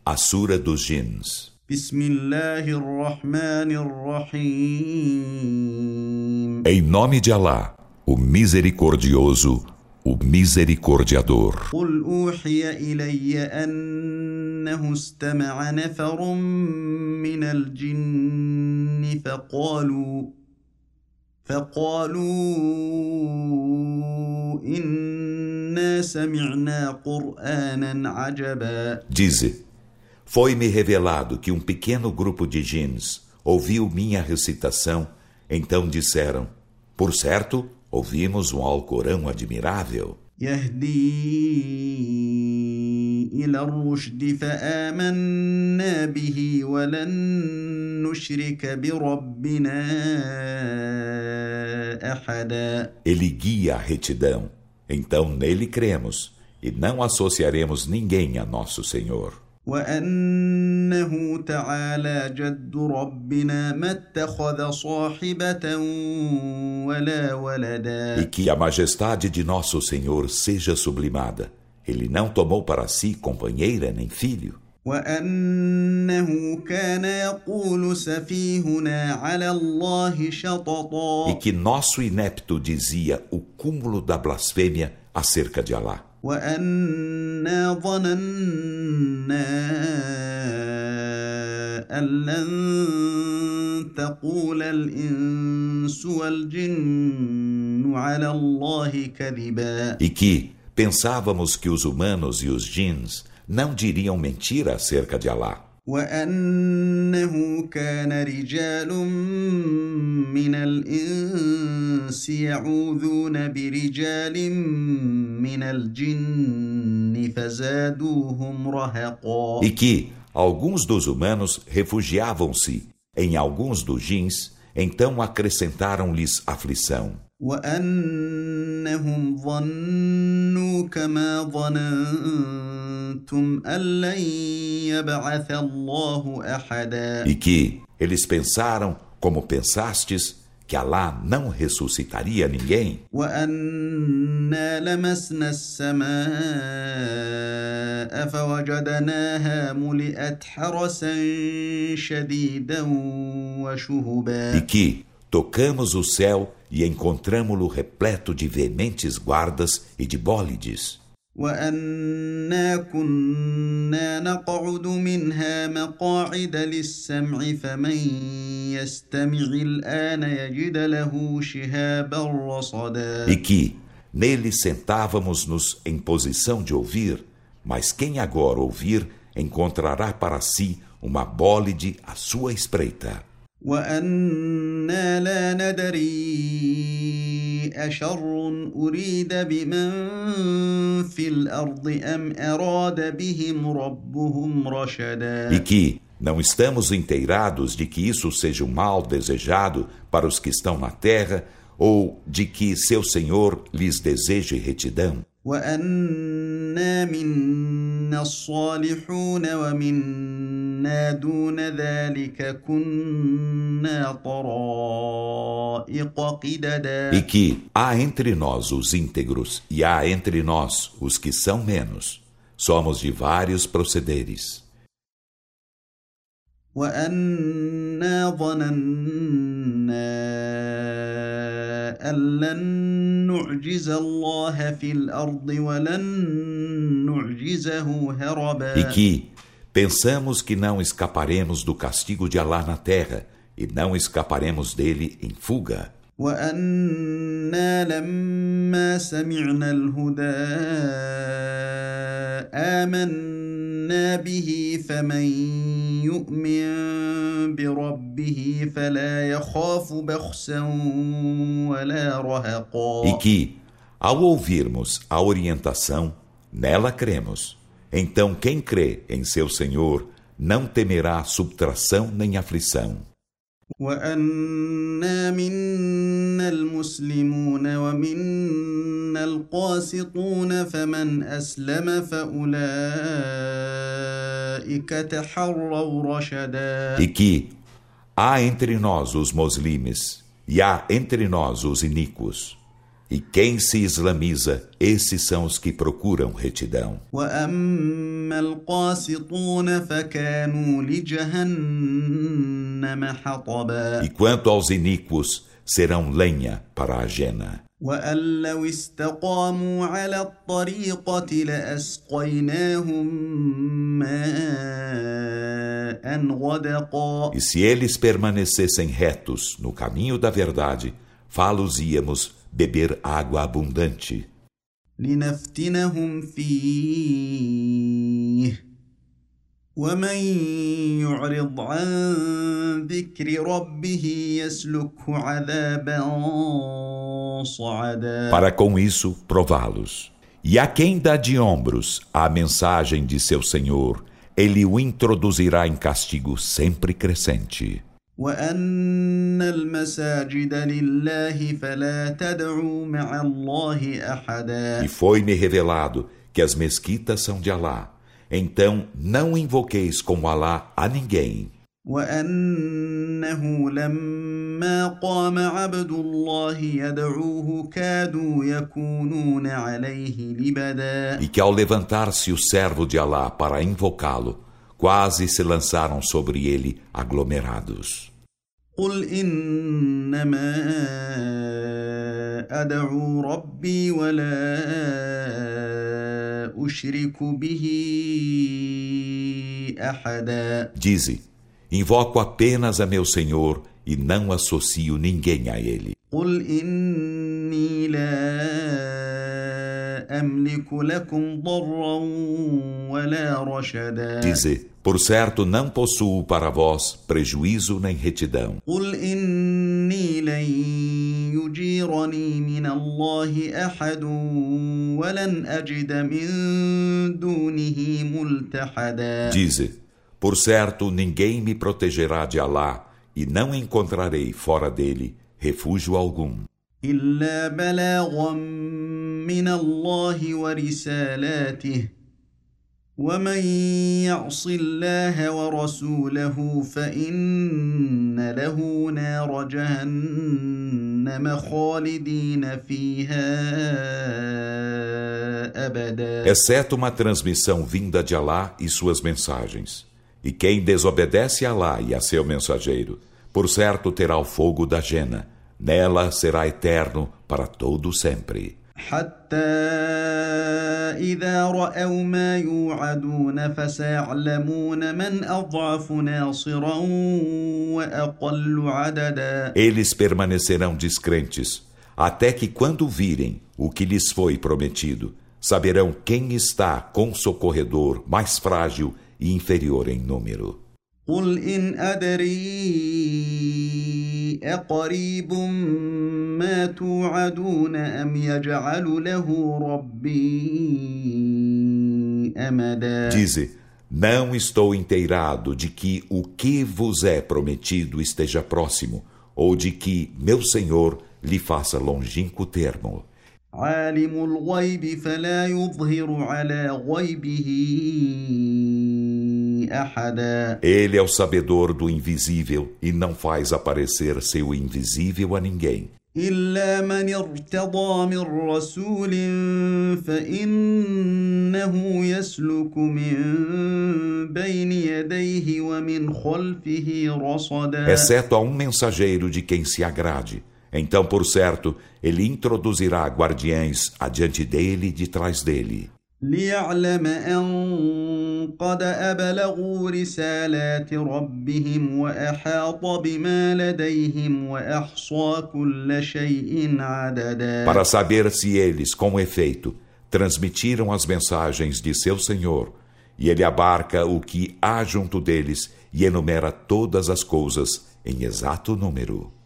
A Sura dos Jins. Bismillahirrahmanirrahim. Em nome de Alá, o Misericordioso, o Misericordiador. قل أوحي إلي أنه استمع نفر من الجن فقالوا إنا سمعنا قرآنا عجبا. Dize, foi-me revelado que um pequeno grupo de jins ouviu minha recitação, então disseram, por certo, ouvimos um Alcorão admirável. يهدي إلى الرشد فآمنا به ولن نشرك بربنا أحدا. Ele guia a retidão, então nele cremos, e não associaremos ninguém a nosso Senhor. وأنه تعالى جد ربنا ما اتخذ صاحبة ولا ولدا. E que a majestade de nosso Senhor seja sublimada. Ele não tomou para si companheira nem filho. وأنه كان يقول سفيهنا على الله شططا. E que nosso inepto dizia o cúmulo da blasfêmia acerca de Alá. وأنا ظننا أن لن تقول الإنس والجن على الله كذبا. E que pensávamos que os humanos e os jins não diriam mentira acerca de Alá. وأنه كان رجال من الإنس يعوذون برجال من الجن فزادوهم رهقا. E que alguns dos humanos refugiavam-se em alguns dos jins, então acrescentaram-lhes aflição. وأنهم ظنوا كما ظننتم أن لن يبعث الله أحدا. E que eles pensaram, como pensastes, que Alá não ressuscitaria ninguém. وأنا لمسنا السماء فوجدناها ملئت حرسا شديدا وشهبا. E que tocamos o céu e encontramo-lo repleto de veementes guardas e de bólides. وأنا كنا نقعد منها مقاعد للسمع فمن يستمع الآن يجد له شهابا رصدا. E que nele sentávamos-nos em posição de ouvir, mas quem agora ouvir encontrará para si uma bólide à sua espreita. وأنا لا ندري أشر أريد بمن في الأرض أم أراد بهم ربهم رشدا. E que não estamos inteirados de que isso seja um mal desejado para os que estão na terra ou de que seu Senhor lhes deseje retidão. وأنا منا الصالحون ومنا دون ذلك كنا طرائق قددا. E que há entre nós os íntegros e há entre nós os que são menos. Somos de vários procederes. وأنا ظننا أن لن نعجز الله في الأرض ولن نعجزه هربا. E que pensamos que não escaparemos do castigo de Alá na terra e não escaparemos dele em fuga. وأنا لما سمعنا الهدى آمنا به فمن يؤمن بربه فلا يخاف بخسا ولا رهقا. E que, ao ouvirmos a orientação, nela cremos. Então quem crê em seu Senhor não temerá subtração nem aflição. وأنا منا المسلمون ومنا القاسطون فمن أسلم فأولئك تحروا رشدا. E que há entre nós os muslimes e há entre nós os iníquos. E quem se islamiza, esses são os que procuram retidão. وأما القاسطون فكانوا لجهنم حطبا E quanto aos iníquos, serão lenha para a jena. وأن لو استقاموا على الطريقة لأسقيناهم ماء غدقا E se eles permanecessem retos no caminho da verdade, fá-los-íamos beber água abundante, لنفتنهم فيه ومن يعرض عن ذكر ربه يسلكه عذابا صعدا para com isso prová-los. E a quem dá de ombros à mensagem de seu Senhor, ele o introduzirá em castigo sempre crescente. وأن المساجد لله فلا تدعوا مع الله أحدا E foi-me revelado que as mesquitas são de Alá. Então não invoqueis como Alá a ninguém. وأنه لما قام عبد الله يدعوه كادوا يكونون عليه لبدا E que ao levantar-se o servo de Alá para invocá-lo, quase se lançaram sobre ele aglomerados. قل إنما أدعو ربي ولا أشرك به أحدا Dize, invoco apenas a meu Senhor e não associo ninguém a ele. قل إني لا أملك لكم ضرا ولا رشدا Dize, por certo não possuo para vós prejuízo nem retidão. قل إني لن يجيرني من الله أحد ولن أجد من دونه ملتحدا Dize, por certo ninguém me protegerá de Alá e não encontrarei fora dele refúgio algum. إلا بلاغا من الله ورسالاته ومن يعص الله ورسوله فإن له نار جهنم خالدين فيها أبدا Exceto uma transmissão vinda de Alá e suas mensagens. E quem desobedece a Alá e a seu mensageiro, por certo terá o fogo da jena. Nela será eterno para todo sempre. حتى إذا رأوا ما يوعدون فسيعلمون من أضعف ناصرا وأقل عددا Eles permanecerão descrentes, até que quando virem o que lhes foi prometido, saberão quem está com socorredor mais frágil e inferior em número. قل إن أدري أقريب ما توعدون أم يجعل له ربي أمدا Dize, não estou inteirado de que o que vos é prometido esteja próximo, ou de que meu Senhor lhe faça longínquo termo. عالم الغيب فلا يظهر على غيبه أحدا Ele é o sabedor do invisível e não faz aparecer seu invisível a ninguém. إلا من ارتضى من رسول فإنه يسلك من بين يديه ومن خلفه رصدا Exceto a um mensageiro de quem se agrade. Então, por certo, ele introduzirá guardiães adiante dele e de trás dele, ليعلم أن قد أبلغوا رسالات ربهم وأحاط بما لديهم وأحصى كل شيء عددا para saber se eles, com efeito, transmitiram as mensagens de seu Senhor, e ele abarca o que há junto deles e enumera todas as coisas em exato número.